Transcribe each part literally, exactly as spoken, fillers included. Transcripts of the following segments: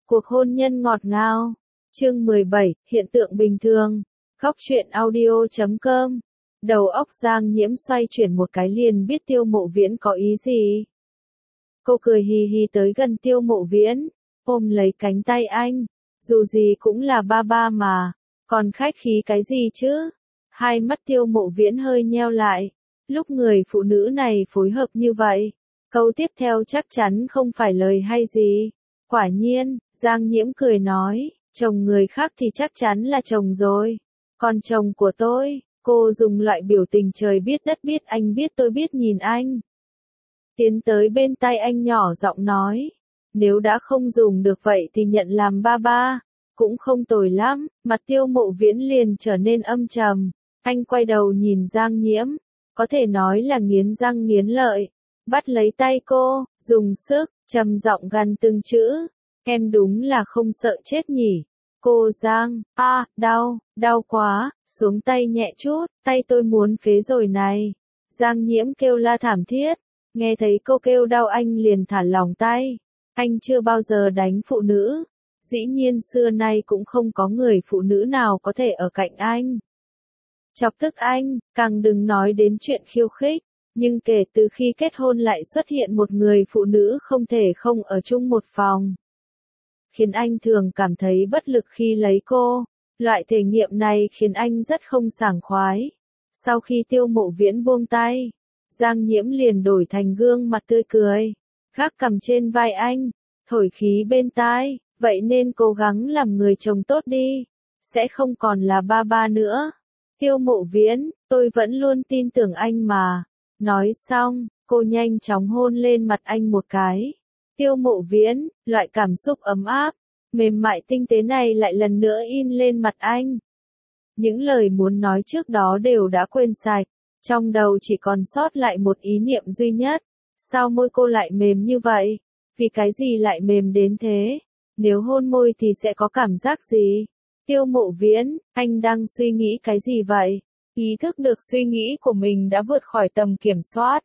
Cuộc hôn nhân ngọt ngào. Chương mười bảy, hiện tượng bình thường. Góc truyện audio chấm com. Đầu óc Giang Nhiễm xoay chuyển một cái liền biết Tiêu Mộ Viễn có ý gì. Cô cười hì hì tới gần Tiêu Mộ Viễn, ôm lấy cánh tay anh. Dù gì cũng là ba ba mà, còn khách khí cái gì chứ? Hai mắt Tiêu Mộ Viễn hơi nheo lại. Lúc người phụ nữ này phối hợp như vậy, câu tiếp theo chắc chắn không phải lời hay gì. Quả nhiên, Giang Nhiễm cười nói, chồng người khác thì chắc chắn là chồng rồi. Còn chồng của tôi, cô dùng loại biểu tình trời biết đất biết anh biết tôi biết nhìn anh. Tiến tới bên tai anh nhỏ giọng nói, nếu đã không dùng được vậy thì nhận làm ba ba, cũng không tồi lắm. Mặt Tiêu Mộ Viễn liền trở nên âm trầm, anh quay đầu nhìn Giang Nhiễm, có thể nói là nghiến răng nghiến lợi, bắt lấy tay cô, dùng sức, trầm giọng gằn từng chữ, em đúng là không sợ chết nhỉ. Cô Giang, a, à, đau, đau quá, xuống tay nhẹ chút, tay tôi muốn phế rồi này. Giang Nhiễm kêu la thảm thiết, nghe thấy cô kêu đau anh liền thả lỏng tay. Anh chưa bao giờ đánh phụ nữ, dĩ nhiên xưa nay cũng không có người phụ nữ nào có thể ở cạnh anh. Chọc tức anh, càng đừng nói đến chuyện khiêu khích, nhưng kể từ khi kết hôn lại xuất hiện một người phụ nữ không thể không ở chung một phòng. Khiến anh thường cảm thấy bất lực khi lấy cô, loại thể nghiệm này khiến anh rất không sảng khoái. Sau khi Tiêu Mộ Viễn buông tay, Giang Nhiễm liền đổi thành gương mặt tươi cười, gác cằm trên vai anh, thổi khí bên tai, vậy nên cố gắng làm người chồng tốt đi, sẽ không còn là ba ba nữa. Tiêu Mộ Viễn, tôi vẫn luôn tin tưởng anh mà. Nói xong, cô nhanh chóng hôn lên mặt anh một cái. Tiêu Mộ Viễn, loại cảm xúc ấm áp, mềm mại tinh tế này lại lần nữa in lên mặt anh. Những lời muốn nói trước đó đều đã quên sạch, trong đầu chỉ còn sót lại một ý niệm duy nhất. Sao môi cô lại mềm như vậy? Vì cái gì lại mềm đến thế? Nếu hôn môi thì sẽ có cảm giác gì? Tiêu Mộ Viễn, anh đang suy nghĩ cái gì vậy? Ý thức được suy nghĩ của mình đã vượt khỏi tầm kiểm soát.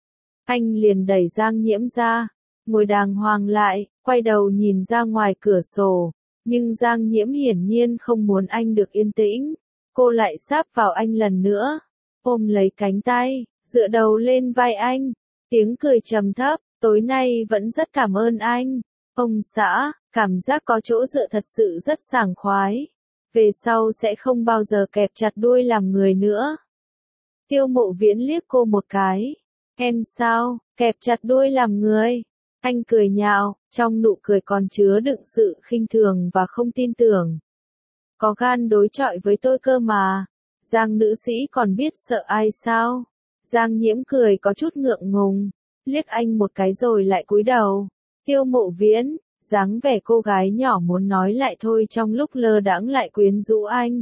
Anh liền đẩy Giang Nhiễm ra, ngồi đàng hoàng lại, quay đầu nhìn ra ngoài cửa sổ. Nhưng Giang Nhiễm hiển nhiên không muốn anh được yên tĩnh. Cô lại sáp vào anh lần nữa, ôm lấy cánh tay, dựa đầu lên vai anh. Tiếng cười trầm thấp, tối nay vẫn rất cảm ơn anh. Ông xã, cảm giác có chỗ dựa thật sự rất sảng khoái. Về sau sẽ không bao giờ kẹp chặt đuôi làm người nữa. Tiêu Mộ Viễn liếc cô một cái. Em sao, kẹp chặt đuôi làm người? Anh cười nhạo, trong nụ cười còn chứa đựng sự khinh thường và không tin tưởng. Có gan đối chọi với tôi cơ mà. Giang nữ sĩ còn biết sợ ai sao? Giang Nhiễm cười có chút ngượng ngùng, liếc anh một cái rồi lại cúi đầu. Tiêu Mộ Viễn, dáng vẻ cô gái nhỏ muốn nói lại thôi trong lúc lơ đãng lại quyến rũ anh.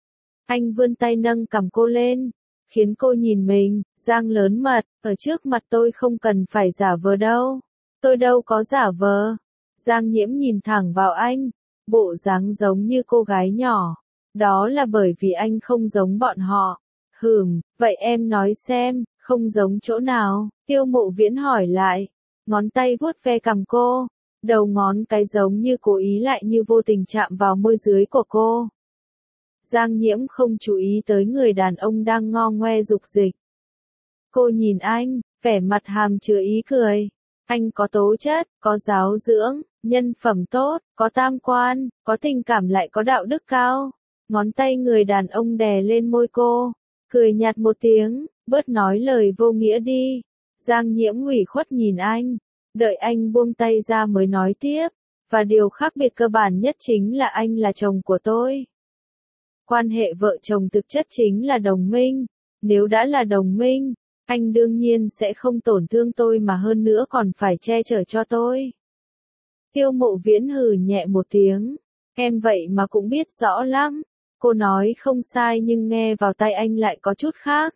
Anh vươn tay nâng cằm cô lên, khiến cô nhìn mình. Giang lớn mật, ở trước mặt tôi không cần phải giả vờ đâu. Tôi đâu có giả vờ. Giang Nhiễm nhìn thẳng vào anh, bộ dáng giống như cô gái nhỏ. Đó là bởi vì anh không giống bọn họ. Hừm, vậy em nói xem, không giống chỗ nào? Tiêu Mộ Viễn hỏi lại, ngón tay vuốt ve cằm cô. Đầu ngón cái giống như cố ý lại như vô tình chạm vào môi dưới của cô. Giang Nhiễm không chú ý tới người đàn ông đang ngo ngoe dục dịch. Cô nhìn anh, vẻ mặt hàm chứa ý cười. Anh có tố chất, có giáo dưỡng, nhân phẩm tốt, có tam quan, có tình cảm lại có đạo đức cao. Ngón tay người đàn ông đè lên môi cô, cười nhạt một tiếng, bớt nói lời vô nghĩa đi. Giang Nhiễm ủy khuất nhìn anh. Đợi anh buông tay ra mới nói tiếp, và điều khác biệt cơ bản nhất chính là anh là chồng của tôi. Quan hệ vợ chồng thực chất chính là đồng minh, nếu đã là đồng minh, anh đương nhiên sẽ không tổn thương tôi mà hơn nữa còn phải che chở cho tôi. Tiêu Mộ Viễn hừ nhẹ một tiếng, em vậy mà cũng biết rõ lắm. Cô nói không sai nhưng nghe vào tai anh lại có chút khác.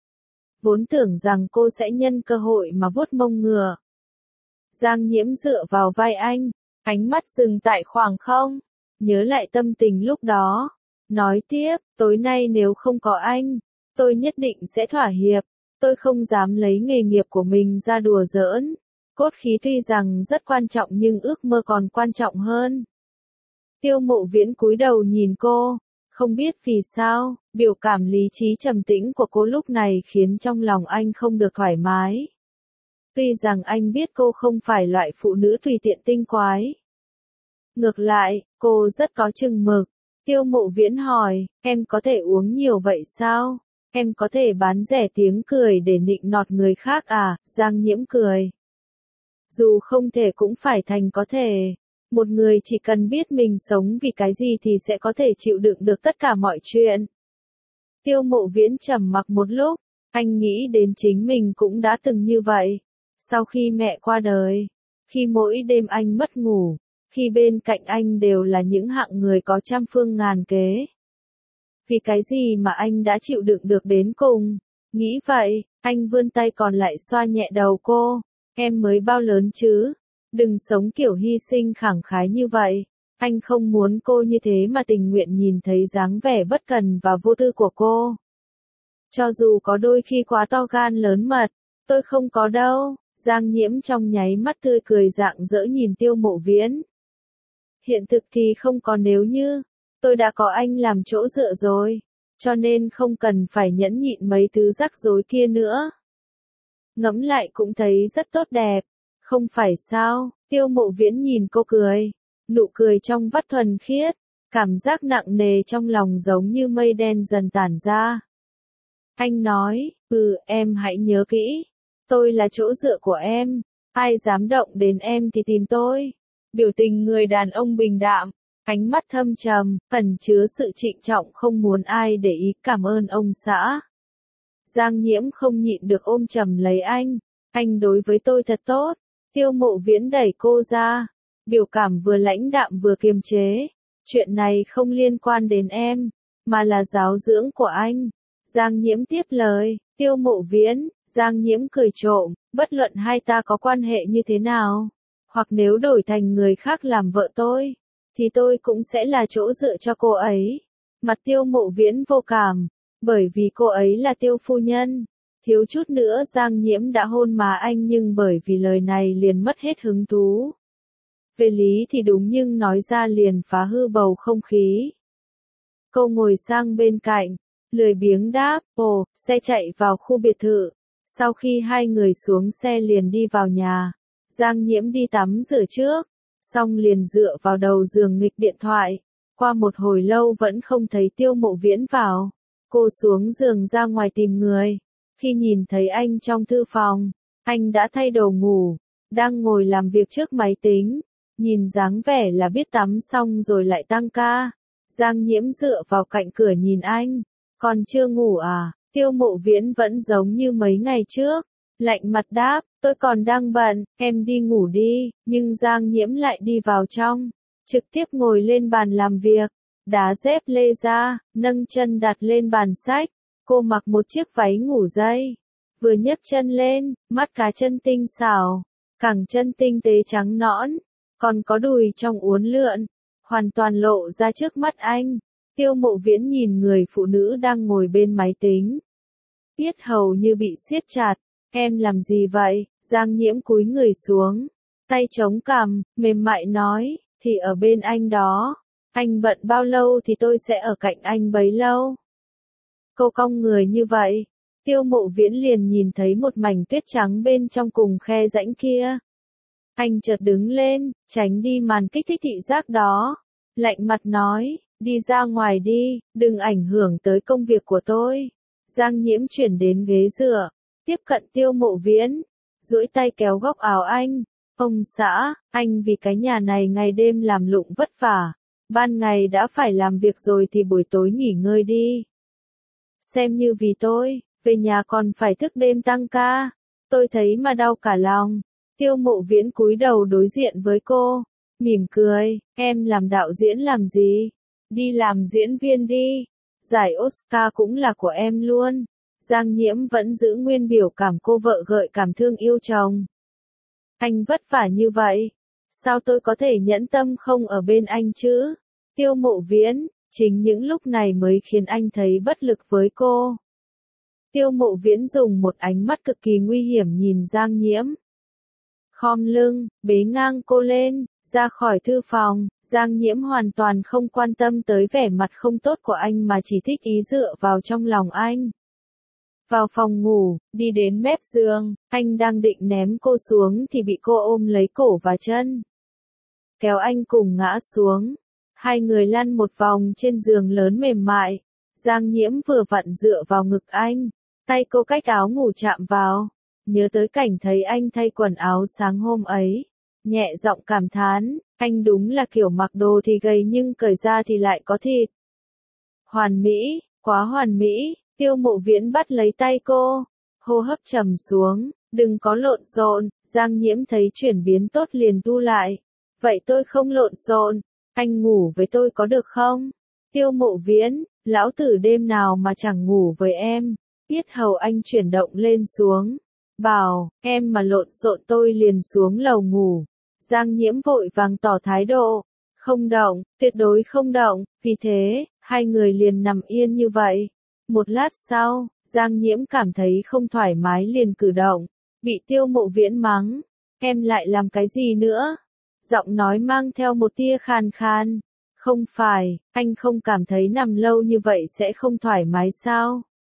Vốn tưởng rằng cô sẽ nhân cơ hội mà vuốt mông ngựa. Giang Nhiễm dựa vào vai anh, ánh mắt dừng tại khoảng không, nhớ lại tâm tình lúc đó. Nói tiếp, tối nay nếu không có anh, tôi nhất định sẽ thỏa hiệp, tôi không dám lấy nghề nghiệp của mình ra đùa giỡn. Cốt khí tuy rằng rất quan trọng nhưng ước mơ còn quan trọng hơn. Tiêu Mộ Viễn cúi đầu nhìn cô, không biết vì sao, biểu cảm lý trí trầm tĩnh của cô lúc này khiến trong lòng anh không được thoải mái. Tuy rằng anh biết cô không phải loại phụ nữ tùy tiện tinh quái. Ngược lại, cô rất có chừng mực. Tiêu Mộ Viễn hỏi, em có thể uống nhiều vậy sao? Em có thể bán rẻ tiếng cười để nịnh nọt người khác à? Giang Nhiễm cười. Dù không thể cũng phải thành có thể. Một người chỉ cần biết mình sống vì cái gì thì sẽ có thể chịu đựng được tất cả mọi chuyện. Tiêu Mộ Viễn trầm mặc một lúc, anh nghĩ đến chính mình cũng đã từng như vậy. Sau khi mẹ qua đời, khi mỗi đêm anh mất ngủ, khi bên cạnh anh đều là những hạng người có trăm phương ngàn kế. Vì cái gì mà anh đã chịu đựng được đến cùng? Nghĩ vậy, anh vươn tay còn lại xoa nhẹ đầu cô. Em mới bao lớn chứ? Đừng sống kiểu hy sinh khẳng khái như vậy. Anh không muốn cô như thế mà tình nguyện nhìn thấy dáng vẻ bất cần và vô tư của cô. Cho dù có đôi khi quá to gan lớn mật, tôi không có đâu. Giang Nhiễm trong nháy mắt tươi cười rạng rỡ nhìn Tiêu Mộ Viễn. Hiện thực thì không có nếu như, tôi đã có anh làm chỗ dựa rồi, cho nên không cần phải nhẫn nhịn mấy thứ rắc rối kia nữa. Ngẫm lại cũng thấy rất tốt đẹp, không phải sao? Tiêu Mộ Viễn nhìn cô cười, nụ cười trong vắt thuần khiết, cảm giác nặng nề trong lòng giống như mây đen dần tản ra. Anh nói, ừ, em hãy nhớ kỹ, tôi là chỗ dựa của em, ai dám động đến em thì tìm tôi. Biểu tình người đàn ông bình đạm, ánh mắt thâm trầm, ẩn chứa sự trịnh trọng không muốn ai để ý. Cảm ơn ông xã. Giang Nhiễm không nhịn được ôm chầm lấy anh, anh đối với tôi thật tốt. Tiêu Mộ Viễn đẩy cô ra, biểu cảm vừa lãnh đạm vừa kiềm chế. Chuyện này không liên quan đến em, mà là giáo dưỡng của anh. Giang Nhiễm tiếp lời, Tiêu Mộ Viễn, Giang Nhiễm cười trộm, bất luận hai ta có quan hệ như thế nào, hoặc nếu đổi thành người khác làm vợ tôi, thì tôi cũng sẽ là chỗ dựa cho cô ấy. Mặt Tiêu Mộ Viễn vô cảm, bởi vì cô ấy là Tiêu phu nhân. Thiếu chút nữa Giang Nhiễm đã hôn má anh nhưng bởi vì lời này liền mất hết hứng thú. Về lý thì đúng nhưng nói ra liền phá hư bầu không khí. Cô ngồi sang bên cạnh, lười biếng đáp, ồ, xe chạy vào khu biệt thự. Sau khi hai người xuống xe liền đi vào nhà. Giang Nhiễm đi tắm rửa trước, xong liền dựa vào đầu giường nghịch điện thoại. Qua một hồi lâu vẫn không thấy Tiêu Mộ Viễn vào. Cô xuống giường ra ngoài tìm người. Khi nhìn thấy anh trong thư phòng, anh đã thay đồ ngủ, đang ngồi làm việc trước máy tính. Nhìn dáng vẻ là biết tắm xong rồi lại tăng ca. Giang Nhiễm dựa vào cạnh cửa nhìn anh. Còn chưa ngủ à? Tiêu Mộ Viễn vẫn giống như mấy ngày trước. Lạnh mặt đáp, tôi còn đang bận, em đi ngủ đi. Nhưng Giang Nhiễm lại đi vào trong, trực tiếp ngồi lên bàn làm việc, đá dép lê ra, nâng chân đặt lên bàn sách. Cô mặc một chiếc váy ngủ dây, vừa nhấc chân lên, mắt cá chân tinh xảo, cẳng chân tinh tế trắng nõn, còn có đùi trong uốn lượn, hoàn toàn lộ ra trước mắt anh. Tiêu Mộ Viễn nhìn người phụ nữ đang ngồi bên máy tính, yết hầu như bị siết chặt. Em làm gì vậy? Giang Nhiễm cúi người xuống, tay chống cằm, mềm mại nói, thì ở bên anh đó. Anh bận bao lâu thì tôi sẽ ở cạnh anh bấy lâu. Cô cong người như vậy, Tiêu Mộ Viễn liền nhìn thấy một mảnh tuyết trắng bên trong cùng khe rãnh kia. Anh chợt đứng lên, tránh đi màn kích thích thị giác đó. Lạnh mặt nói, đi ra ngoài đi, đừng ảnh hưởng tới công việc của tôi. Giang Nhiễm chuyển đến ghế dựa, tiếp cận Tiêu Mộ Viễn, duỗi tay kéo góc áo anh. Ông xã, anh vì cái nhà này ngày đêm làm lụng vất vả. Ban ngày đã phải làm việc rồi thì buổi tối nghỉ ngơi đi. Xem như vì tôi, về nhà còn phải thức đêm tăng ca. Tôi thấy mà đau cả lòng. Tiêu Mộ Viễn cúi đầu đối diện với cô, mỉm cười, em làm đạo diễn làm gì? Đi làm diễn viên đi. Giải Oscar cũng là của em luôn. Giang Nhiễm vẫn giữ nguyên biểu cảm cô vợ gợi cảm thương yêu chồng. Anh vất vả như vậy, sao tôi có thể nhẫn tâm không ở bên anh chứ? Tiêu Mộ Viễn, chính những lúc này mới khiến anh thấy bất lực với cô. Tiêu Mộ Viễn dùng một ánh mắt cực kỳ nguy hiểm nhìn Giang Nhiễm. khom lưng, bế ngang cô lên, ra khỏi thư phòng. Giang Nhiễm hoàn toàn không quan tâm tới vẻ mặt không tốt của anh mà chỉ thích ý dựa vào trong lòng anh. Vào phòng ngủ, đi đến mép giường, anh đang định ném cô xuống thì bị cô ôm lấy cổ và chân. Kéo anh cùng ngã xuống. Hai người lăn một vòng trên giường lớn mềm mại. Giang Nhiễm vừa vặn dựa vào ngực anh. Tay cô cách áo ngủ chạm vào. Nhớ tới cảnh thấy anh thay quần áo sáng hôm ấy. Nhẹ giọng cảm thán, anh đúng là kiểu mặc đồ thì gầy nhưng cởi ra thì lại có thịt. Hoàn mỹ, quá hoàn mỹ. Tiêu Mộ Viễn bắt lấy tay cô, hô hấp trầm xuống, đừng có lộn xộn. Giang Nhiễm thấy chuyển biến tốt liền tu lại. Vậy tôi không lộn xộn, anh ngủ với tôi có được không? Tiêu Mộ Viễn, lão tử đêm nào mà chẳng ngủ với em. Yết hầu anh chuyển động lên xuống, bảo, em mà lộn xộn tôi liền xuống lầu ngủ. Giang Nhiễm vội vàng tỏ thái độ, không động, tuyệt đối không động. Vì thế, hai người liền nằm yên như vậy. Một lát sau, Giang Nhiễm cảm thấy không thoải mái liền cử động, bị Tiêu Mộ Viễn mắng, em lại làm cái gì nữa? Giọng nói mang theo một tia khàn khàn. Không phải, anh không cảm thấy nằm lâu như vậy sẽ không thoải mái sao?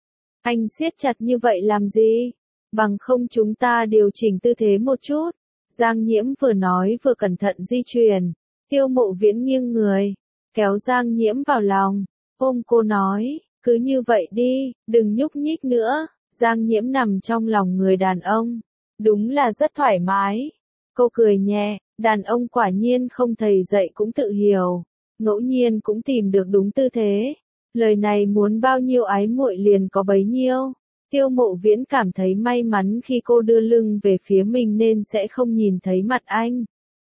Anh siết chặt như vậy làm gì? Bằng không chúng ta điều chỉnh tư thế một chút. Giang Nhiễm vừa nói vừa cẩn thận di chuyển. Tiêu Mộ Viễn nghiêng người, kéo Giang Nhiễm vào lòng, ôm cô nói, cứ như vậy đi, đừng nhúc nhích nữa. Giang Nhiễm nằm trong lòng người đàn ông, đúng là rất thoải mái. Cô cười nhẹ, đàn ông quả nhiên không thầy dạy cũng tự hiểu, ngẫu nhiên cũng tìm được đúng tư thế. Lời này muốn bao nhiêu ái muội liền có bấy nhiêu. Tiêu Mộ Viễn cảm thấy may mắn khi cô đưa lưng về phía mình nên sẽ không nhìn thấy mặt anh.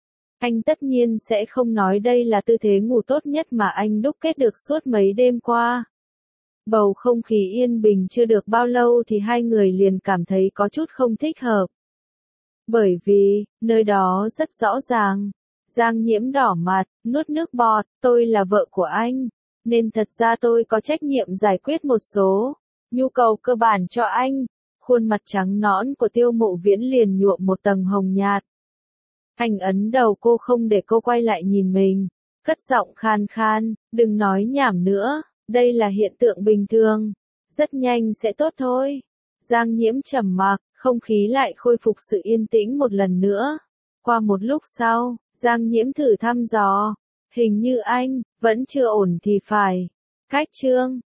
Anh tất nhiên sẽ không nói đây là tư thế ngủ tốt nhất mà anh đúc kết được suốt mấy đêm qua. Bầu không khí yên bình chưa được bao lâu thì hai người liền cảm thấy có chút không thích hợp. Bởi vì, nơi đó rất rõ ràng. Giang Nhiễm đỏ mặt, nuốt nước bọt, tôi là vợ của anh, nên thật ra tôi có trách nhiệm giải quyết một số nhu cầu cơ bản cho anh. Khuôn mặt trắng nõn của Tiêu Mộ Viễn liền nhuộm một tầng hồng nhạt. Anh ấn đầu cô không để cô quay lại nhìn mình, cất giọng khan khan, đừng nói nhảm nữa, đây là hiện tượng bình thường, rất nhanh sẽ tốt thôi. Giang Nhiễm trầm mặc, không khí lại khôi phục sự yên tĩnh một lần nữa. Qua một lúc sau, Giang Nhiễm thử thăm dò, hình như anh vẫn chưa ổn thì phải. Cách chương